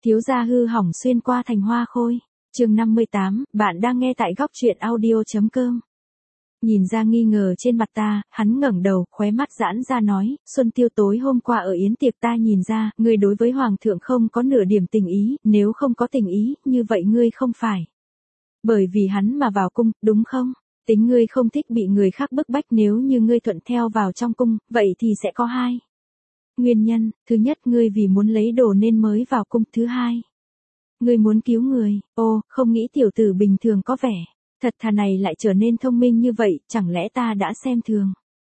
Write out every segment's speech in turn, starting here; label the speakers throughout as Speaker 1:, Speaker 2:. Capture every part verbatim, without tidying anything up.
Speaker 1: Thiếu gia hư hỏng xuyên qua thành hoa khôi. Chương năm mươi tám, bạn đang nghe tại góc truyện audio chấm com. Nhìn ra nghi ngờ trên mặt ta, hắn ngẩng đầu, khóe mắt giãn ra nói, Xuân Tiêu tối hôm qua ở yến tiệc ta nhìn ra, ngươi đối với hoàng thượng không có nửa điểm tình ý, nếu không có tình ý, như vậy ngươi không phải bởi vì hắn mà vào cung, đúng không? Tính ngươi không thích bị người khác bức bách, nếu như ngươi thuận theo vào trong cung, vậy thì sẽ có hai nguyên nhân. Thứ nhất, ngươi vì muốn lấy đồ nên mới vào cung. Thứ hai, ngươi muốn cứu người. Ô, không nghĩ tiểu tử bình thường có vẻ thật thà này lại trở nên thông minh như vậy, chẳng lẽ ta đã xem thường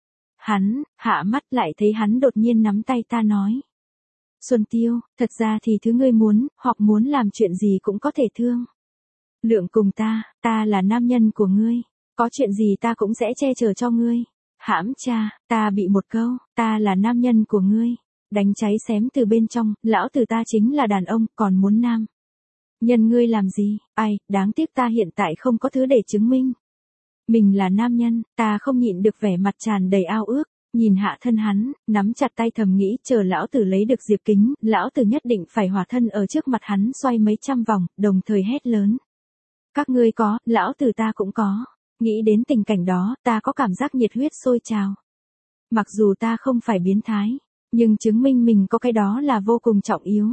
Speaker 1: hắn? Hạ mắt lại thấy hắn đột nhiên nắm tay ta nói, Xuân Tiêu, thật ra thì thứ ngươi muốn, hoặc muốn làm chuyện gì cũng có thể thương lượng cùng ta, ta là nam nhân của ngươi, có chuyện gì ta cũng sẽ che chở cho ngươi. Hãm cha, ta bị một câu, ta là nam nhân của ngươi, đánh cháy xém từ bên trong. Lão tử ta chính là đàn ông, còn muốn nam nhân ngươi làm gì? Ai, đáng tiếc ta hiện tại không có thứ để chứng minh mình là nam nhân. Ta không nhịn được vẻ mặt tràn đầy ao ước, nhìn hạ thân hắn, nắm chặt tay thầm nghĩ, chờ lão tử lấy được diệp kính, lão tử nhất định phải hỏa thân ở trước mặt hắn xoay mấy trăm vòng, đồng thời hét lớn, các ngươi có, lão tử ta cũng có. Nghĩ đến tình cảnh đó, ta có cảm giác nhiệt huyết sôi trào. Mặc dù ta không phải biến thái, nhưng chứng minh mình có cái đó là vô cùng trọng yếu.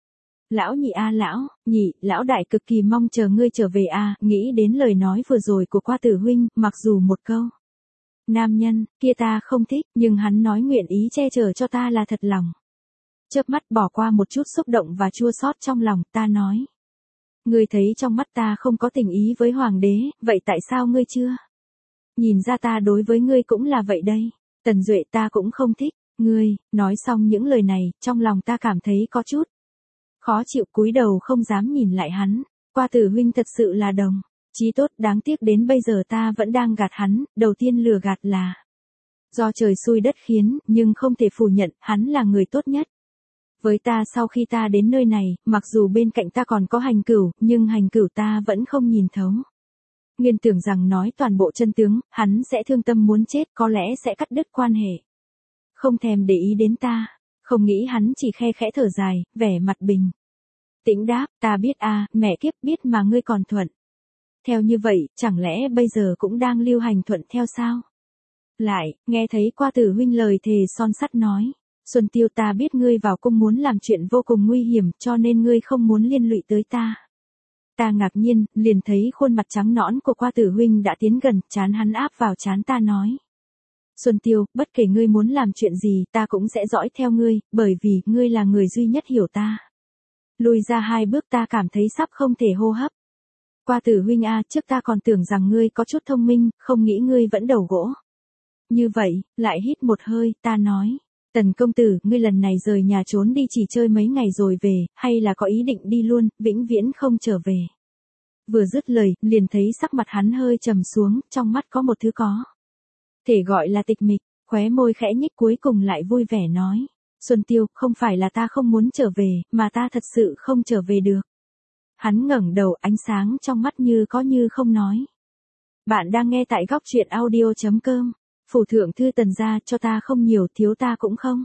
Speaker 1: Lão nhị a lão, nhị, lão đại cực kỳ mong chờ ngươi trở về a. Nghĩ đến lời nói vừa rồi của qua tử huynh, mặc dù một câu nam nhân, kia ta không thích, nhưng hắn nói nguyện ý che chở cho ta là thật lòng. Chớp mắt bỏ qua một chút xúc động và chua xót trong lòng, ta nói, ngươi thấy trong mắt ta không có tình ý với hoàng đế, vậy tại sao ngươi chưa nhìn ra ta đối với ngươi cũng là vậy đây? Tần Duệ ta cũng không thích ngươi. Nói xong những lời này, trong lòng ta cảm thấy có chút khó chịu, cúi đầu không dám nhìn lại hắn. Qua tử huynh thật sự là đồng chí tốt, đáng tiếc đến bây giờ ta vẫn đang gạt hắn. Đầu tiên lừa gạt là do trời xui đất khiến, nhưng không thể phủ nhận, hắn là người tốt nhất với ta sau khi ta đến nơi này. Mặc dù bên cạnh ta còn có hành cửu, nhưng hành cửu ta vẫn không nhìn thấu. Nguyên tưởng rằng nói toàn bộ chân tướng, hắn sẽ thương tâm muốn chết, có lẽ sẽ cắt đứt quan hệ, không thèm để ý đến ta. Không nghĩ hắn chỉ khe khẽ thở dài, vẻ mặt bình tĩnh đáp, ta biết a, mẹ kiếp, biết mà ngươi còn thuận theo như vậy, chẳng lẽ bây giờ cũng đang lưu hành thuận theo sao? Lại, nghe thấy qua tử huynh lời thề son sắt nói, Xuân Tiêu, ta biết ngươi vào cung muốn làm chuyện vô cùng nguy hiểm, cho nên ngươi không muốn liên lụy tới ta. Ta ngạc nhiên, liền thấy khuôn mặt trắng nõn của qua tử huynh đã tiến gần, trán hắn áp vào trán ta nói, Xuân Tiêu, bất kể ngươi muốn làm chuyện gì, ta cũng sẽ dõi theo ngươi, bởi vì ngươi là người duy nhất hiểu ta. Lùi ra hai bước, ta cảm thấy sắp không thể hô hấp. Qua tử huynh a, trước ta còn tưởng rằng ngươi có chút thông minh, không nghĩ ngươi vẫn đầu gỗ như vậy. Lại hít một hơi, ta nói, Tần công tử, ngươi lần này rời nhà trốn đi chỉ chơi mấy ngày rồi về, hay là có ý định đi luôn, vĩnh viễn không trở về? Vừa dứt lời, liền thấy sắc mặt hắn hơi trầm xuống, trong mắt có một thứ có thể gọi là tịch mịch, khóe môi khẽ nhích, cuối cùng lại vui vẻ nói, Xuân Tiêu, không phải là ta không muốn trở về, mà ta thật sự không trở về được. Hắn ngẩng đầu, ánh sáng trong mắt như có như không nói. Bạn đang nghe tại góc truyện audio chấm com. Phủ thượng thư Tần gia cho ta không nhiều, thiếu ta cũng không.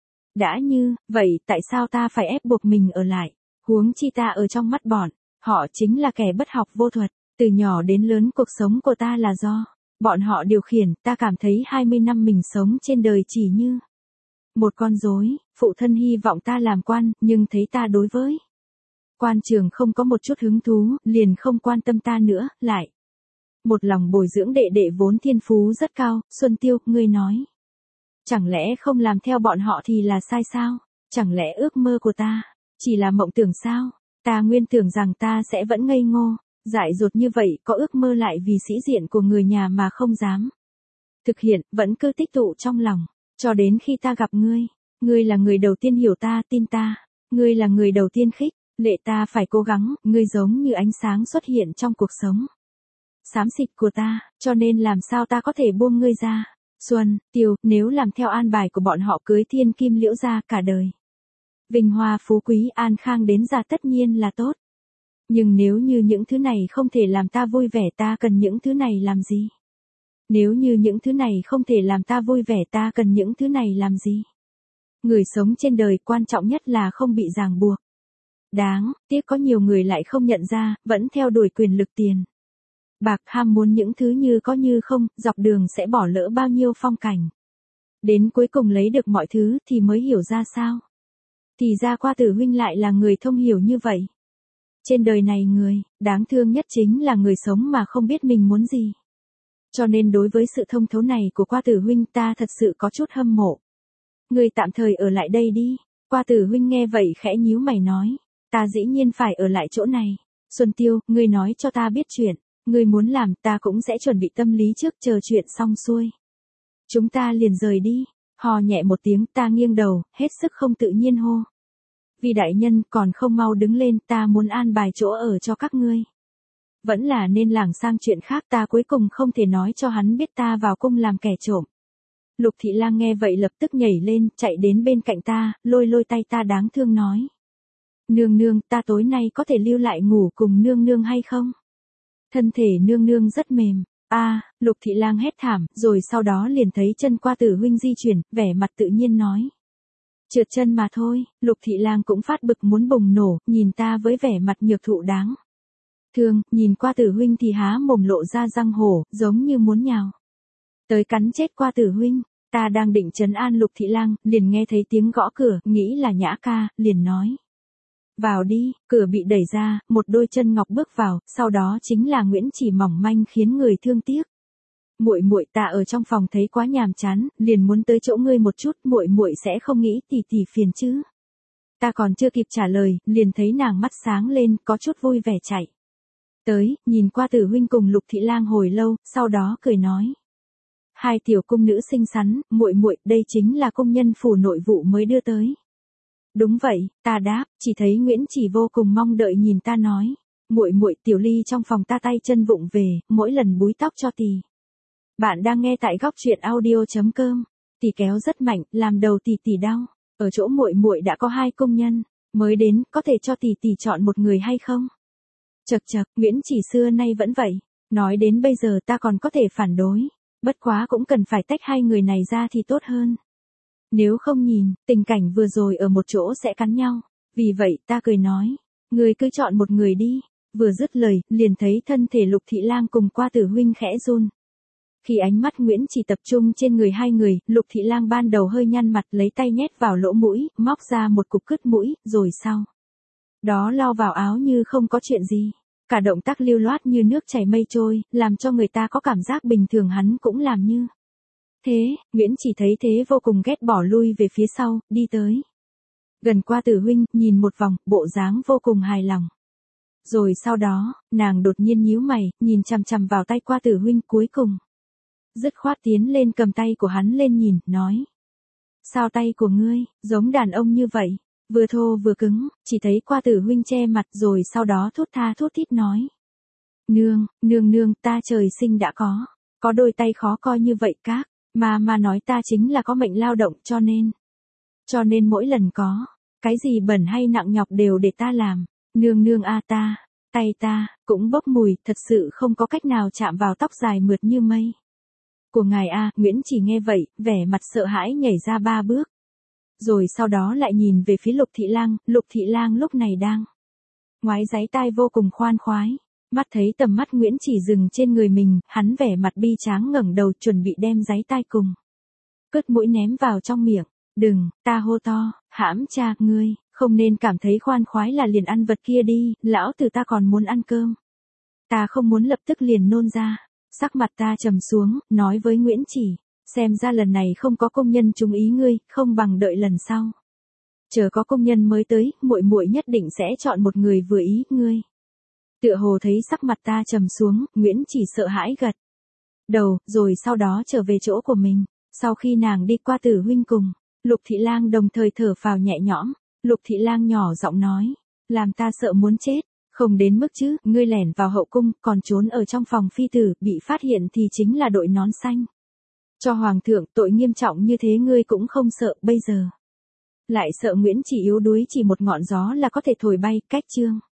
Speaker 1: Đã như vậy, tại sao ta phải ép buộc mình ở lại? Huống chi ta ở trong mắt bọn họ chính là kẻ bất học vô thuật. Từ nhỏ đến lớn cuộc sống của ta là do bọn họ điều khiển. Ta cảm thấy hai mươi năm mình sống trên đời chỉ như một con rối. Phụ thân hy vọng ta làm quan, nhưng thấy ta đối với quan trường không có một chút hứng thú, liền không quan tâm ta nữa. Lại một lòng bồi dưỡng đệ đệ vốn thiên phú rất cao. Xuân Tiêu, ngươi nói, chẳng lẽ không làm theo bọn họ thì là sai sao? Chẳng lẽ ước mơ của ta chỉ là mộng tưởng sao? Ta nguyên tưởng rằng ta sẽ vẫn ngây ngô, dại dột như vậy, có ước mơ lại vì sĩ diện của người nhà mà không dám thực hiện, vẫn cứ tích tụ trong lòng, cho đến khi ta gặp ngươi. Ngươi là người đầu tiên hiểu ta, tin ta. Ngươi là người đầu tiên khích lệ ta phải cố gắng. Ngươi giống như ánh sáng xuất hiện trong cuộc sống xám xịt của ta, cho nên làm sao ta có thể buông ngươi ra? Xuân Tiêu, nếu làm theo an bài của bọn họ cưới thiên kim liễu gia cả đời, vinh hoa phú quý an khang đến già tất nhiên là tốt. Nhưng nếu như những thứ này không thể làm ta vui vẻ, ta cần những thứ này làm gì? Nếu như những thứ này không thể làm ta vui vẻ, ta cần những thứ này làm gì? Người sống trên đời quan trọng nhất là không bị ràng buộc. Đáng tiếc có nhiều người lại không nhận ra, vẫn theo đuổi quyền lực tiền. Bạc, ham muốn những thứ như có như không, dọc đường sẽ bỏ lỡ bao nhiêu phong cảnh. Đến cuối cùng lấy được mọi thứ thì mới hiểu ra sao. Thì ra qua Tử huynh lại là người thông hiểu như vậy. Trên đời này người, đáng thương nhất chính là người sống mà không biết mình muốn gì. Cho nên đối với sự thông thấu này của qua Tử huynh ta thật sự có chút hâm mộ. Người tạm thời ở lại đây đi. Qua Tử huynh nghe vậy khẽ nhíu mày nói. Ta dĩ nhiên phải ở lại chỗ này. Xuân Tiêu, ngươi nói cho ta biết chuyện. Ngươi muốn làm ta cũng sẽ chuẩn bị tâm lý trước chờ chuyện xong xuôi. Chúng ta liền rời đi. Hò nhẹ một tiếng ta nghiêng đầu, hết sức không tự nhiên hô. Vì đại nhân còn không mau đứng lên ta muốn an bài chỗ ở cho các ngươi. Vẫn là nên lảng sang chuyện khác ta cuối cùng không thể nói cho hắn biết ta vào cung làm kẻ trộm. Lục Thị Lang nghe vậy lập tức nhảy lên, chạy đến bên cạnh ta, lôi lôi tay ta đáng thương nói. Nương nương, ta tối nay có thể lưu lại ngủ cùng nương nương hay không? Thân thể nương nương rất mềm. A, à, Lục Thị Lang hét thảm, rồi sau đó liền thấy chân qua Tử huynh di chuyển, vẻ mặt tự nhiên nói. Trượt chân mà thôi. Lục Thị Lang cũng phát bực muốn bùng nổ, nhìn ta với vẻ mặt nhược thụ đáng thương, nhìn qua Tử huynh thì há mồm lộ ra răng hổ, giống như muốn nhào tới cắn chết qua Tử huynh. Ta đang định trấn an Lục Thị Lang, liền nghe thấy tiếng gõ cửa, nghĩ là Nhã ca, liền nói. Vào đi. Cửa bị đẩy ra, một đôi chân ngọc bước vào, sau đó chính là Nguyễn Chỉ mỏng manh khiến người thương tiếc. Muội muội, ta ở trong phòng thấy quá nhàm chán, liền muốn tới chỗ ngươi một chút, muội muội sẽ không nghĩ tỷ tỷ phiền chứ? Ta còn chưa kịp trả lời, liền thấy nàng mắt sáng lên, có chút vui vẻ chạy tới, nhìn qua Tử huynh cùng Lục Thị Lang hồi lâu, sau đó cười nói. Hai tiểu cung nữ xinh xắn, muội muội, đây chính là công nhân phủ nội vụ mới đưa tới. Đúng vậy, ta đáp, chỉ thấy Nguyễn Chỉ vô cùng mong đợi nhìn ta nói. Muội muội, Tiểu Ly trong phòng ta tay chân vụng về, mỗi lần búi tóc cho tỷ. Bạn đang nghe tại góc truyện audio chấm com. Tỷ kéo rất mạnh, làm đầu tỷ tỷ đau. Ở chỗ muội muội đã có hai công nhân mới đến, có thể cho tỷ tỷ chọn một người hay không? Chậc chậc, Nguyễn Chỉ xưa nay vẫn vậy. Nói đến bây giờ ta còn có thể phản đối. Bất quá cũng cần phải tách hai người này ra thì tốt hơn. Nếu không nhìn, tình cảnh vừa rồi ở một chỗ sẽ cắn nhau. Vì vậy ta cười nói. Người cứ chọn một người đi. Vừa dứt lời, liền thấy thân thể Lục Thị Lang cùng qua Tử huynh khẽ run. Khi ánh mắt Nguyễn Chỉ tập trung trên người hai người, Lục Thị Lang ban đầu hơi nhăn mặt lấy tay nhét vào lỗ mũi, móc ra một cục cứt mũi, rồi sau đó lau vào áo như không có chuyện gì. Cả động tác lưu loát như nước chảy mây trôi, làm cho người ta có cảm giác bình thường hắn cũng làm như thế. Nguyễn Chỉ thấy thế vô cùng ghét bỏ lui về phía sau, đi tới gần qua Tử huynh, nhìn một vòng, bộ dáng vô cùng hài lòng. Rồi sau đó, nàng đột nhiên nhíu mày, nhìn chằm chằm vào tay qua Tử huynh, cuối cùng dứt khoát tiến lên cầm tay của hắn lên nhìn, nói. Sao tay của ngươi, giống đàn ông như vậy, vừa thô vừa cứng, chỉ thấy qua Tử huynh che mặt rồi sau đó thốt tha thốt thít nói. Nương, nương nương, ta trời sinh đã có, có đôi tay khó coi như vậy các, mà mà nói ta chính là có mệnh lao động cho nên. Cho nên mỗi lần có, cái gì bẩn hay nặng nhọc đều để ta làm, nương nương a ta, tay ta, cũng bốc mùi, thật sự không có cách nào chạm vào tóc dài mượt như mây. Của ngài a. Nguyễn Chỉ nghe vậy, vẻ mặt sợ hãi nhảy ra ba bước. Rồi sau đó lại nhìn về phía Lục Thị Lang, Lục Thị Lang lúc này đang ngoái giấy tai vô cùng khoan khoái. Mắt thấy tầm mắt Nguyễn Chỉ dừng trên người mình, hắn vẻ mặt bi tráng ngẩng đầu chuẩn bị đem giấy tai cùng cứt mũi ném vào trong miệng. Đừng, ta hô to, hãm cha, ngươi, không nên cảm thấy khoan khoái là liền ăn vật kia đi, lão tử ta còn muốn ăn cơm. Ta không muốn lập tức liền nôn ra. Sắc mặt ta trầm xuống, nói với Nguyễn Chỉ, xem ra lần này không có công nhân trúng ý ngươi, không bằng đợi lần sau. Chờ có công nhân mới tới, muội muội nhất định sẽ chọn một người vừa ý ngươi. Tựa hồ thấy sắc mặt ta trầm xuống, Nguyễn Chỉ sợ hãi gật đầu, rồi sau đó trở về chỗ của mình. Sau khi nàng đi qua Tử huynh cùng Lục Thị Lang đồng thời thở phào nhẹ nhõm, Lục Thị Lang nhỏ giọng nói, làm ta sợ muốn chết. Không đến mức chứ, ngươi lẻn vào hậu cung, còn trốn ở trong phòng phi tử, bị phát hiện thì chính là đội nón xanh. Cho hoàng thượng, tội nghiêm trọng như thế ngươi cũng không sợ, bây giờ lại sợ Nguyễn Chỉ yếu đuối chỉ một ngọn gió là có thể thổi bay, cách chương.